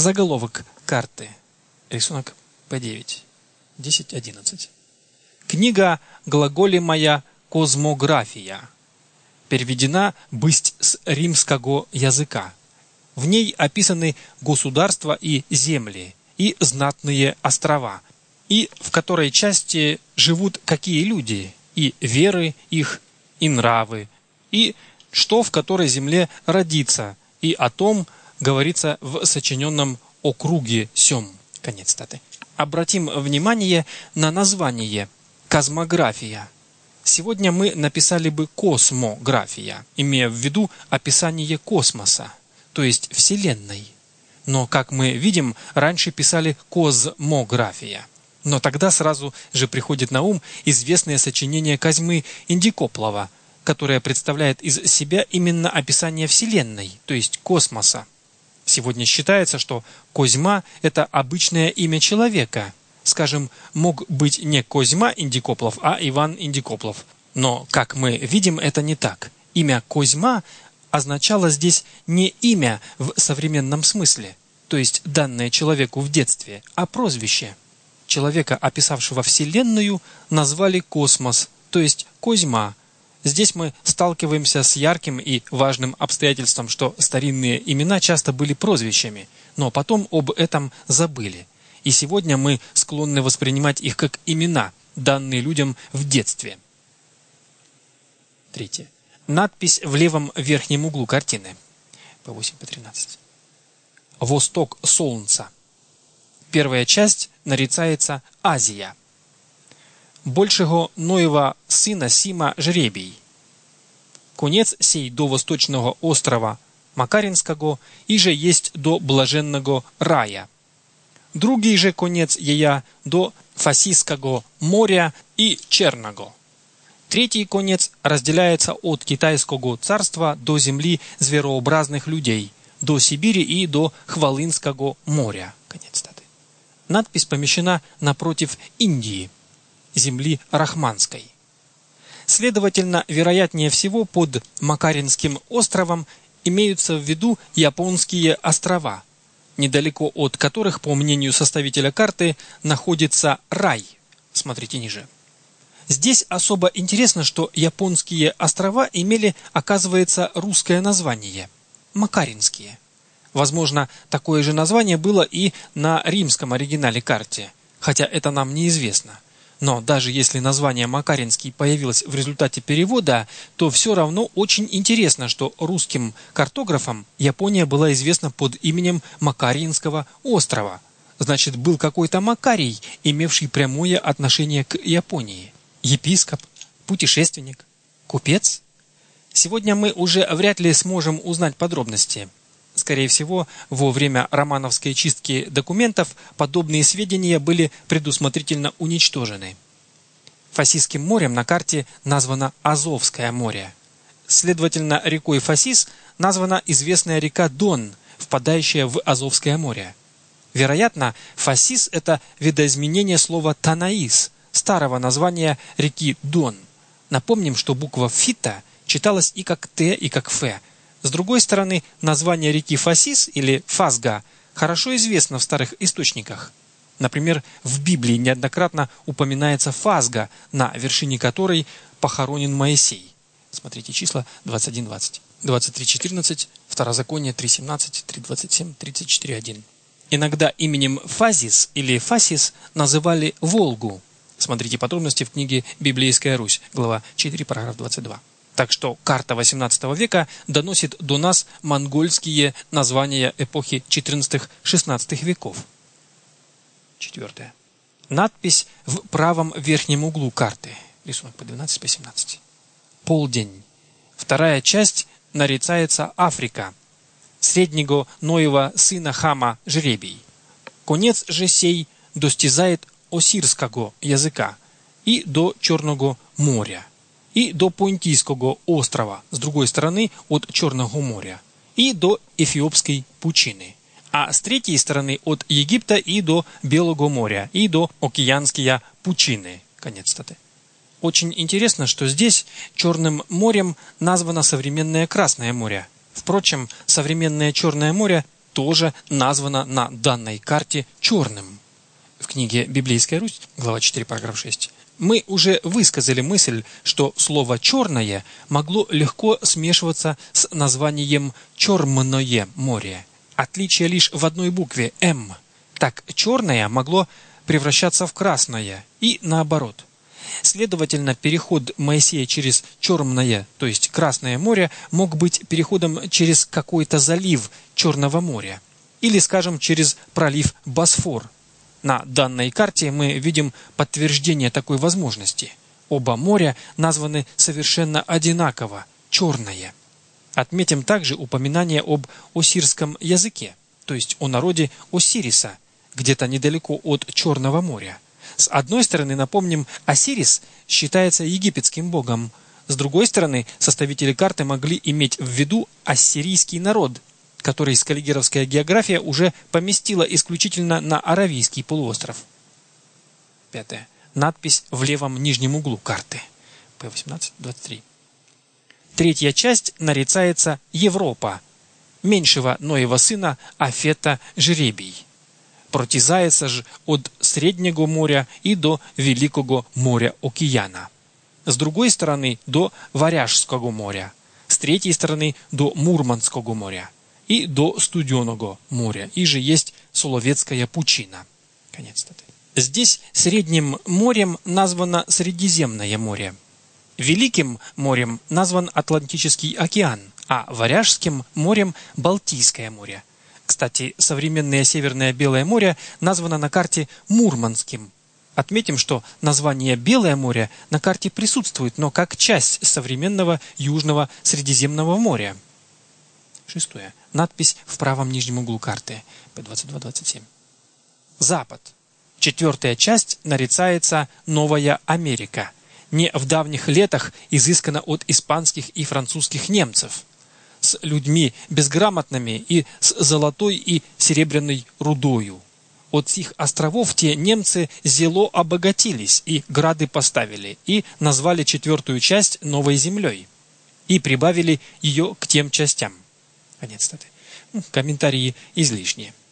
Заголовок карты. Рисунок P9. 10.11. Книга глаголемая «Козмография». Переведена «бысть» с римского языка. В ней описаны государства и земли, и знатные острова, и в которой части живут какие люди, и веры их, и нравы, и что в которой земле родится, и о том говорится в сочиненном округе сём. Конец цитаты. Обратим внимание на название «космография». Сегодня мы написали бы «космография», имея в виду описание космоса, то есть Вселенной. Но, как мы видим, раньше писали «козмография». Но тогда сразу же приходит на ум известное сочинение Козьмы Индикоплова, которое представляет из себя именно описание Вселенной, то есть космоса. Сегодня считается, что Козьма – это обычное имя человека. Скажем, мог быть не Козьма Индикоплов, а Иван Индикоплов. Но, как мы видим, это не так. Имя Козьма означало здесь не имя в современном смысле, то есть данное человеку в детстве, а прозвище. Человека, описавшего Вселенную, назвали космос, то есть Козьма. Здесь мы сталкиваемся с ярким и важным обстоятельством, что старинные имена часто были прозвищами, но потом об этом забыли. И сегодня мы склонны воспринимать их как имена, данные людям в детстве. 3. Надпись в левом верхнем углу картины. P8, P13. Восток солнца. Первая часть нарицается Азия. Большего Ноева сына Сима жребий. Конец сей до восточного острова Макаринского, и же есть до блаженного рая. Другий же конец ея до Фасийского моря и Черного. Третий конец разделяется от Китайского царства до земли зверообразных людей, до Сибири и до Хвалынского моря. Конец цитаты. Надпись помещена напротив Индии, земли Рахманской. Следовательно, вероятнее всего, под Макаринским островом имеются в виду японские острова, недалеко от которых, по мнению составителя карты, находится рай. Смотрите ниже. Здесь особо интересно, что японские острова имели, оказывается, русское название – Макаринские. Возможно, такое же название было и на римском оригинале карте, хотя это нам неизвестно. Но даже если название Макаринский появилось в результате перевода, то все равно очень интересно, что русским картографам Япония была известна под именем Макаринского острова. Значит, был какой-то Макарий, имевший прямое отношение к Японии. Епископ, путешественник, купец? Сегодня мы уже вряд ли сможем узнать подробности. Скорее всего, во время романовской чистки документов подобные сведения были предусмотрительно уничтожены. Фасийским морем на карте названо Азовское море. Следовательно, рекой Фасис названа известная река Дон, впадающая в Азовское море. Вероятно, Фасис – это видоизменение слова Танаис, старого названия реки Дон. Напомним, что буква Фита читалась и как Т, и как Ф. С другой стороны, название реки Фасис или Фасга хорошо известно в старых источниках. Например, в Библии неоднократно упоминается Фасга, на вершине которой похоронен Моисей. Смотрите числа 21-20, 23-14, Второзаконие 3-17, 3-27, 34-1. Иногда именем Фазис или Фасис называли Волгу. Смотрите подробности в книге «Библейская Русь», глава 4, параграф 22. Так что карта XVIII века доносит до нас монгольские названия эпохи XIV-XVI веков. 4. Надпись в правом верхнем углу карты. Рисунок по 12, по 17. Полдень. Вторая часть нарицается Африка. Среднего Ноева сына Хама жребий. Конец же сей достизает осирского языка и до Черного моря, и до Понтийского острова, с другой стороны от Черного моря, и до Эфиопской пучины, а с третьей стороны от Египта и до Белого моря, и до Океанские пучины. Конец цитаты. Очень интересно, что здесь Черным морем названо современное Красное море. Впрочем, современное Черное море тоже названо на данной карте черным. В книге «Библейская Русь», глава 4, параграф 6, мы уже высказали мысль, что слово «черное» могло легко смешиваться с названием «Чормное море». Отличие лишь в одной букве «М». Так черное могло превращаться в красное и наоборот. Следовательно, переход Моисея через Черное, то есть Красное море, мог быть переходом через какой-то залив Черного моря или, скажем, через пролив Босфор. На данной карте мы видим подтверждение такой возможности. Оба моря названы совершенно одинаково – Черное. Отметим также упоминание об осирском языке, то есть о народе Осириса, где-то недалеко от Черного моря. С одной стороны, напомним, Осирис считается египетским богом. С другой стороны, составители карты могли иметь в виду ассирийский народ, который скаллигеровская география уже поместила исключительно на Аравийский полуостров. 5. Надпись в левом нижнем углу карты. P1823. Третья часть нарицается Европа, меньшего Ноева сына Афета жребий. Протізається ж от Среднего моря и до Великого моря Океана. С другой стороны до Варяжского моря, с третьей стороны до Мурманского моря и до Студеного моря, и же есть Соловецкая пучина. Конец цитаты. Здесь Средним морем названо Средиземное море. Великим морем назван Атлантический океан, а Варяжским морем Балтийское море. Кстати, современное Северное Белое море названо на карте Мурманским. Отметим, что название Белое море на карте присутствует, но как часть современного Южного Средиземного моря. 6. Надпись в правом нижнем углу карты. P2227. Запад. Четвертая часть нарицается Новая Америка. Не в давних летах изыскана от испанских и французских немцев. С людьми безграмотными и с золотой и серебряной рудою. От сих островов те немцы зело обогатились и грады поставили, и назвали четвертую часть Новой землей, и прибавили ее к тем частям. Конец цитаты. Комментарии излишние.